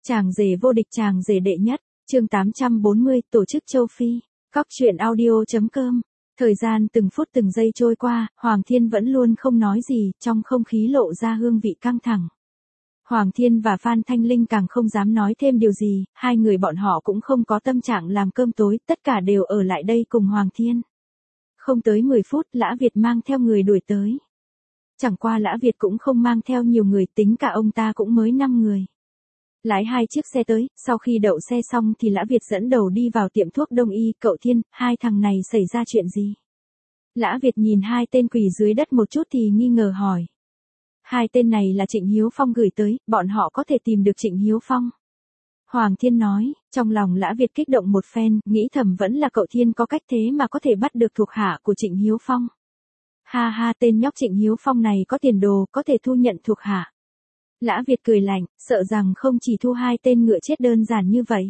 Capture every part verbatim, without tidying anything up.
Chàng rể vô địch, chàng rể đệ nhất, chương tám trăm bốn mươi, tổ chức châu Phi, cóc truyện audio.com. Thời gian từng phút từng giây trôi qua, Hoàng Thiên vẫn luôn không nói gì, trong không khí lộ ra hương vị căng thẳng. Hoàng Thiên và Phan Thanh Linh càng không dám nói thêm điều gì, hai người bọn họ cũng không có tâm trạng làm cơm tối, tất cả đều ở lại đây cùng Hoàng Thiên. Không tới mười phút, Lã Việt mang theo người đuổi tới. Chẳng qua Lã Việt cũng không mang theo nhiều người, tính cả ông ta cũng mới năm người. Lái hai chiếc xe tới, sau khi đậu xe xong thì Lã Việt dẫn đầu đi vào tiệm thuốc đông y. Cậu Thiên, hai thằng này xảy ra chuyện gì? Lã Việt nhìn hai tên quỳ dưới đất một chút thì nghi ngờ hỏi. Hai tên này là Trịnh Hiếu Phong gửi tới, bọn họ có thể tìm được Trịnh Hiếu Phong. Hoàng Thiên nói, trong lòng Lã Việt kích động một phen, nghĩ thầm vẫn là cậu Thiên có cách thế mà có thể bắt được thuộc hạ của Trịnh Hiếu Phong. Ha ha, tên nhóc Trịnh Hiếu Phong này có tiền đồ, có thể thu nhận thuộc hạ. Lã Việt cười lạnh, sợ rằng không chỉ thu hai tên ngựa chết đơn giản như vậy.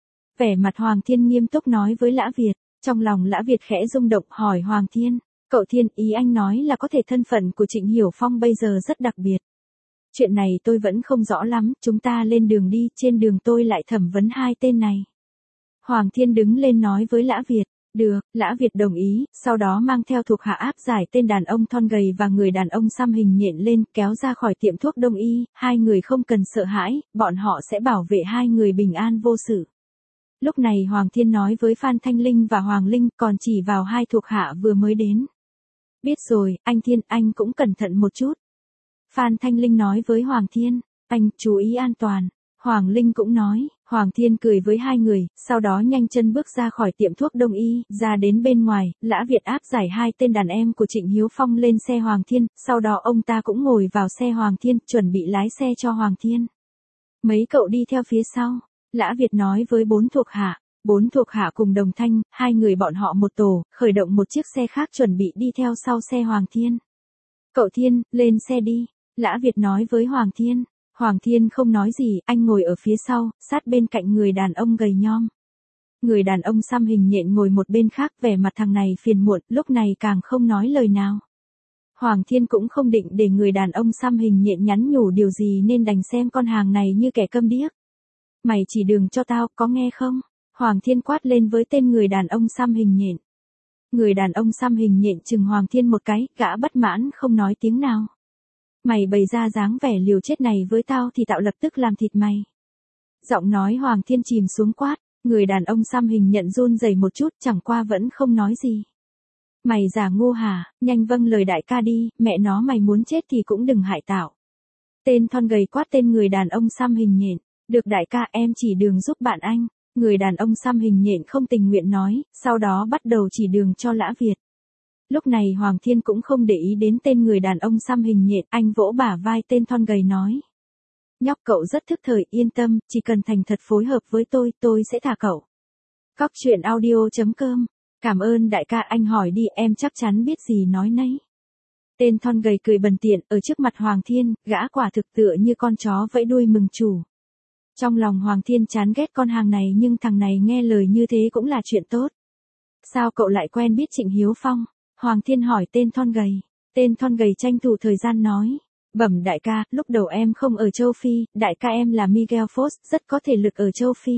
Vẻ mặt Hoàng Thiên nghiêm túc nói với Lã Việt, trong lòng Lã Việt khẽ rung động hỏi Hoàng Thiên, cậu Thiên, ý anh nói là có thể thân phận của Trịnh Hiểu Phong bây giờ rất đặc biệt. Chuyện này tôi vẫn không rõ lắm, chúng ta lên đường đi, trên đường tôi lại thẩm vấn hai tên này. Hoàng Thiên đứng lên nói với Lã Việt. Được, Lã Việt đồng ý, sau đó mang theo thuộc hạ áp giải tên đàn ông thon gầy và người đàn ông xăm hình nhện lên, kéo ra khỏi tiệm thuốc đông y, hai người không cần sợ hãi, bọn họ sẽ bảo vệ hai người bình an vô sự. Lúc này Hoàng Thiên nói với Phan Thanh Linh và Hoàng Linh, còn chỉ vào hai thuộc hạ vừa mới đến. Biết rồi, anh Thiên, anh cũng cẩn thận một chút. Phan Thanh Linh nói với Hoàng Thiên, anh chú ý an toàn. Hoàng Linh cũng nói, Hoàng Thiên cười với hai người, sau đó nhanh chân bước ra khỏi tiệm thuốc đông y, ra đến bên ngoài, Lã Việt áp giải hai tên đàn em của Trịnh Hiếu Phong lên xe Hoàng Thiên, sau đó ông ta cũng ngồi vào xe Hoàng Thiên, chuẩn bị lái xe cho Hoàng Thiên. Mấy cậu đi theo phía sau, Lã Việt nói với bốn thuộc hạ, bốn thuộc hạ cùng Đồng Thanh, hai người bọn họ một tổ, khởi động một chiếc xe khác chuẩn bị đi theo sau xe Hoàng Thiên. Cậu Thiên, lên xe đi, Lã Việt nói với Hoàng Thiên. Hoàng Thiên không nói gì, anh ngồi ở phía sau, sát bên cạnh người đàn ông gầy nhom. Người đàn ông xăm hình nhện ngồi một bên khác, vẻ mặt thằng này phiền muộn, lúc này càng không nói lời nào. Hoàng Thiên cũng không định để người đàn ông xăm hình nhện nhắn nhủ điều gì nên đành xem con hàng này như kẻ câm điếc. Mày chỉ đường cho tao, có nghe không? Hoàng Thiên quát lên với tên người đàn ông xăm hình nhện. Người đàn ông xăm hình nhện chừng Hoàng Thiên một cái, gã bất mãn không nói tiếng nào. Mày bày ra dáng vẻ liều chết này với tao thì tao lập tức làm thịt mày. Giọng nói Hoàng Thiên chìm xuống quát, người đàn ông xăm hình nhận run rẩy một chút, chẳng qua vẫn không nói gì. Mày giả ngu hả, nhanh vâng lời đại ca đi, mẹ nó mày muốn chết thì cũng đừng hại tao. Tên thon gầy quát tên người đàn ông xăm hình nhện, được đại ca em chỉ đường giúp bạn anh. Người đàn ông xăm hình nhện không tình nguyện nói, sau đó bắt đầu chỉ đường cho Lã Việt. Lúc này Hoàng Thiên cũng không để ý đến tên người đàn ông xăm hình nhện, anh vỗ bả vai tên thon gầy nói. Nhóc cậu rất thức thời, yên tâm, chỉ cần thành thật phối hợp với tôi, tôi sẽ thả cậu. Cóc truyện audio.com, cảm ơn đại ca, anh hỏi đi, em chắc chắn biết gì nói nấy. Tên thon gầy cười bần tiện, ở trước mặt Hoàng Thiên, gã quả thực tựa như con chó vẫy đuôi mừng chủ. Trong lòng Hoàng Thiên chán ghét con hàng này nhưng thằng này nghe lời như thế cũng là chuyện tốt. Sao cậu lại quen biết Trịnh Hiếu Phong? Hoàng Thiên hỏi tên thon gầy. Tên thon gầy tranh thủ thời gian nói. Bẩm đại ca, lúc đầu em không ở châu Phi, đại ca em là Miguel Fox, rất có thể lực ở châu Phi.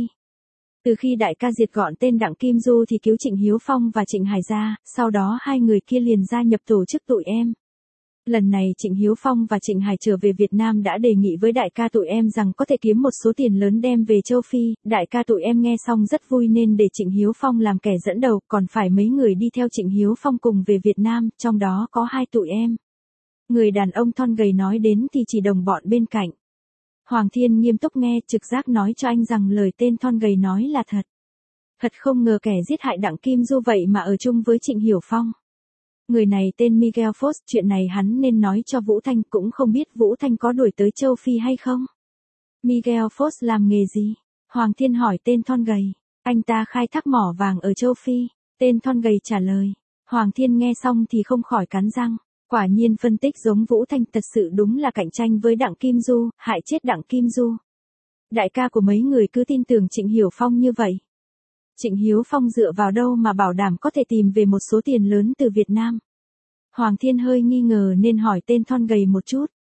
Từ khi đại ca diệt gọn tên Đặng Kim Du thì cứu Trịnh Hiếu Phong và Trịnh Hải ra, sau đó hai người kia liền gia nhập tổ chức tụi em. Lần này Trịnh Hiếu Phong và Trịnh Hải trở về Việt Nam đã đề nghị với đại ca tụi em rằng có thể kiếm một số tiền lớn đem về châu Phi, đại ca tụi em nghe xong rất vui nên để Trịnh Hiếu Phong làm kẻ dẫn đầu, còn phải mấy người đi theo Trịnh Hiếu Phong cùng về Việt Nam, trong đó có hai tụi em. Người đàn ông thon gầy nói đến thì chỉ đồng bọn bên cạnh. Hoàng Thiên nghiêm túc nghe, trực giác nói cho anh rằng lời tên thon gầy nói là thật. Thật không ngờ kẻ giết hại Đặng Kim Du vậy mà ở chung với Trịnh Hiểu Phong. Người này tên Miguel Fox, chuyện này hắn nên nói cho Vũ Thanh, cũng không biết Vũ Thanh có đuổi tới châu Phi hay không. Miguel Fox làm nghề gì? Hoàng Thiên hỏi tên thon gầy. Anh ta khai thác mỏ vàng ở châu Phi. Tên thon gầy trả lời. Hoàng Thiên nghe xong thì không khỏi cắn răng. Quả nhiên phân tích giống Vũ Thanh, thật sự đúng là cạnh tranh với Đặng Kim Du, hại chết Đặng Kim Du. Đại ca của mấy người cứ tin tưởng Trịnh Hiểu Phong như vậy. Trịnh Hiếu Phong dựa vào đâu mà bảo đảm có thể tìm về một số tiền lớn từ Việt Nam? Hoàng Thiên hơi nghi ngờ nên hỏi tên thon gầy một chút.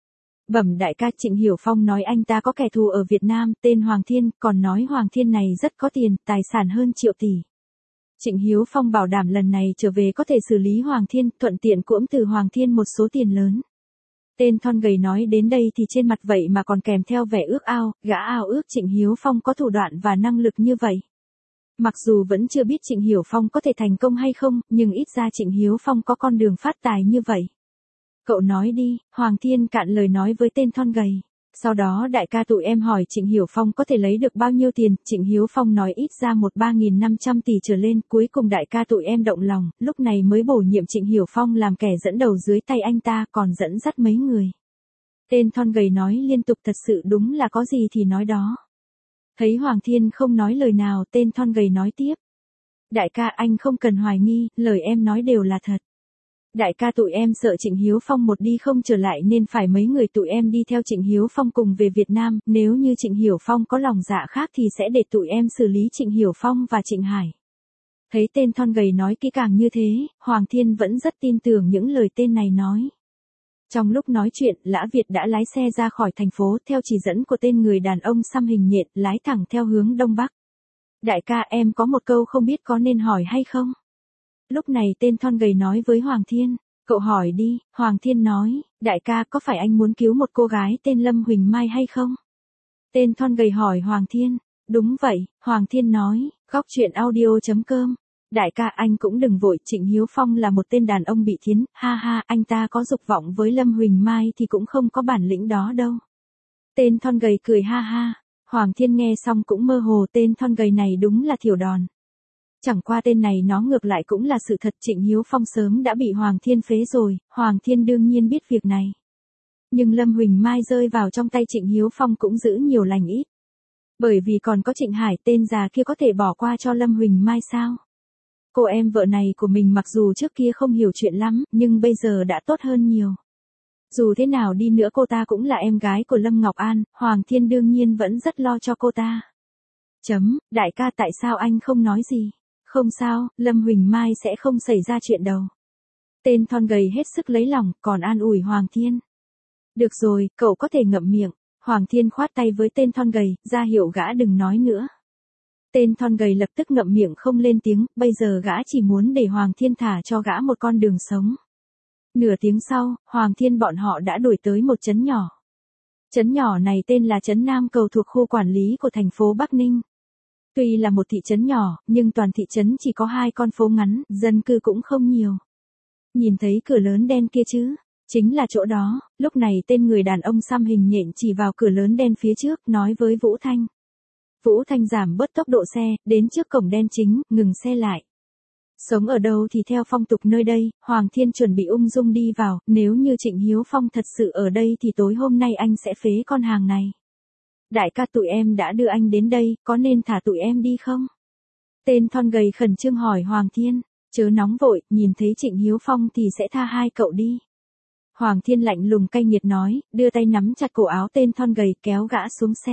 Bẩm đại ca, Trịnh Hiểu Phong nói anh ta có kẻ thù ở Việt Nam, tên Hoàng Thiên, còn nói Hoàng Thiên này rất có tiền, tài sản hơn triệu tỷ. Trịnh Hiếu Phong bảo đảm lần này trở về có thể xử lý Hoàng Thiên, thuận tiện cưỡng từ Hoàng Thiên một số tiền lớn. Tên thon gầy nói đến đây thì trên mặt vậy mà còn kèm theo vẻ ước ao, gã ao ước Trịnh Hiếu Phong có thủ đoạn và năng lực như vậy. Mặc dù vẫn chưa biết Trịnh Hiểu Phong có thể thành công hay không, nhưng ít ra Trịnh Hiếu Phong có con đường phát tài như vậy. Cậu nói đi, Hoàng Thiên cạn lời nói với tên thon gầy. Sau đó đại ca tụi em hỏi Trịnh Hiểu Phong có thể lấy được bao nhiêu tiền, Trịnh Hiếu Phong nói ít ra một ba nghìn năm trăm tỷ trở lên, cuối cùng đại ca tụi em động lòng, lúc này mới bổ nhiệm Trịnh Hiểu Phong làm kẻ dẫn đầu dưới tay anh ta, còn dẫn dắt mấy người. Tên thon gầy nói liên tục, thật sự đúng là có gì thì nói đó. Thấy Hoàng Thiên không nói lời nào, tên thon gầy nói tiếp. Đại ca, anh không cần hoài nghi, lời em nói đều là thật. Đại ca tụi em sợ Trịnh Hiếu Phong một đi không trở lại nên phải mấy người tụi em đi theo Trịnh Hiếu Phong cùng về Việt Nam, nếu như Trịnh Hiểu Phong có lòng dạ khác thì sẽ để tụi em xử lý Trịnh Hiểu Phong và Trịnh Hải. Thấy tên thon gầy nói kỹ càng như thế, Hoàng Thiên vẫn rất tin tưởng những lời tên này nói. Trong lúc nói chuyện, Lã Việt đã lái xe ra khỏi thành phố theo chỉ dẫn của tên người đàn ông xăm hình nhện, lái thẳng theo hướng đông bắc. Đại ca, em có một câu không biết có nên hỏi hay không? Lúc này tên thon gầy nói với Hoàng Thiên, cậu hỏi đi. Hoàng Thiên nói, đại ca, có phải anh muốn cứu một cô gái tên Lâm Huỳnh Mai hay không? Tên thon gầy hỏi Hoàng Thiên, đúng vậy, Hoàng Thiên nói, góc truyện audio chấm com. Đại ca, anh cũng đừng vội, Trịnh Hiếu Phong là một tên đàn ông bị thiến, ha ha, anh ta có dục vọng với Lâm Huỳnh Mai thì cũng không có bản lĩnh đó đâu. Tên thon gầy cười ha ha, Hoàng Thiên nghe xong cũng mơ hồ, tên thon gầy này đúng là thiểu đòn. Chẳng qua tên này nó ngược lại cũng là sự thật, Trịnh Hiếu Phong sớm đã bị Hoàng Thiên phế rồi, Hoàng Thiên đương nhiên biết việc này. Nhưng Lâm Huỳnh Mai rơi vào trong tay Trịnh Hiếu Phong cũng giữ nhiều lành ít. Bởi vì còn có Trịnh Hải, tên già kia có thể bỏ qua cho Lâm Huỳnh Mai sao? Cô em vợ này của mình mặc dù trước kia không hiểu chuyện lắm, nhưng bây giờ đã tốt hơn nhiều. Dù thế nào đi nữa cô ta cũng là em gái của Lâm Ngọc An, Hoàng Thiên đương nhiên vẫn rất lo cho cô ta. Chấm, đại ca, tại sao anh không nói gì? Không sao, Lâm Huỳnh Mai sẽ không xảy ra chuyện đâu. Tên thon gầy hết sức lấy lòng, còn an ủi Hoàng Thiên. Được rồi, cậu có thể ngậm miệng. Hoàng Thiên khoát tay với tên thon gầy, ra hiệu gã đừng nói nữa. Tên thon gầy lập tức ngậm miệng không lên tiếng, bây giờ gã chỉ muốn để Hoàng Thiên thả cho gã một con đường sống. Nửa tiếng sau, Hoàng Thiên bọn họ đã đuổi tới một trấn nhỏ. Trấn nhỏ này tên là trấn Nam Cầu thuộc khu quản lý của thành phố Bắc Ninh. Tuy là một thị trấn nhỏ, nhưng toàn thị trấn chỉ có hai con phố ngắn, dân cư cũng không nhiều. Nhìn thấy cửa lớn đen kia chứ? Chính là chỗ đó. Lúc này tên người đàn ông xăm hình nhện chỉ vào cửa lớn đen phía trước, nói với Vũ Thanh. Vũ Thanh giảm bớt tốc độ xe, đến trước cổng đen chính, ngừng xe lại. Sống ở đâu thì theo phong tục nơi đây, Hoàng Thiên chuẩn bị ung dung đi vào, nếu như Trịnh Hiếu Phong thật sự ở đây thì tối hôm nay anh sẽ phế con hàng này. Đại ca, tụi em đã đưa anh đến đây, có nên thả tụi em đi không? Tên thon gầy khẩn trương hỏi Hoàng Thiên, chớ nóng vội, nhìn thấy Trịnh Hiếu Phong thì sẽ tha hai cậu đi. Hoàng Thiên lạnh lùng cay nghiệt nói, đưa tay nắm chặt cổ áo tên thon gầy kéo gã xuống xe.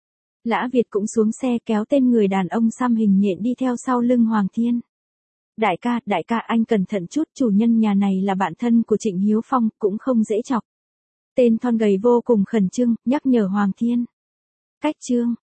Lã Việt cũng xuống xe kéo tên người đàn ông xăm hình nhện đi theo sau lưng Hoàng Thiên. Đại ca, đại ca, anh cẩn thận chút, chủ nhân nhà này là bạn thân của Trịnh Hiếu Phong, cũng không dễ chọc. Tên thon gầy vô cùng khẩn trương, nhắc nhở Hoàng Thiên. Cách chương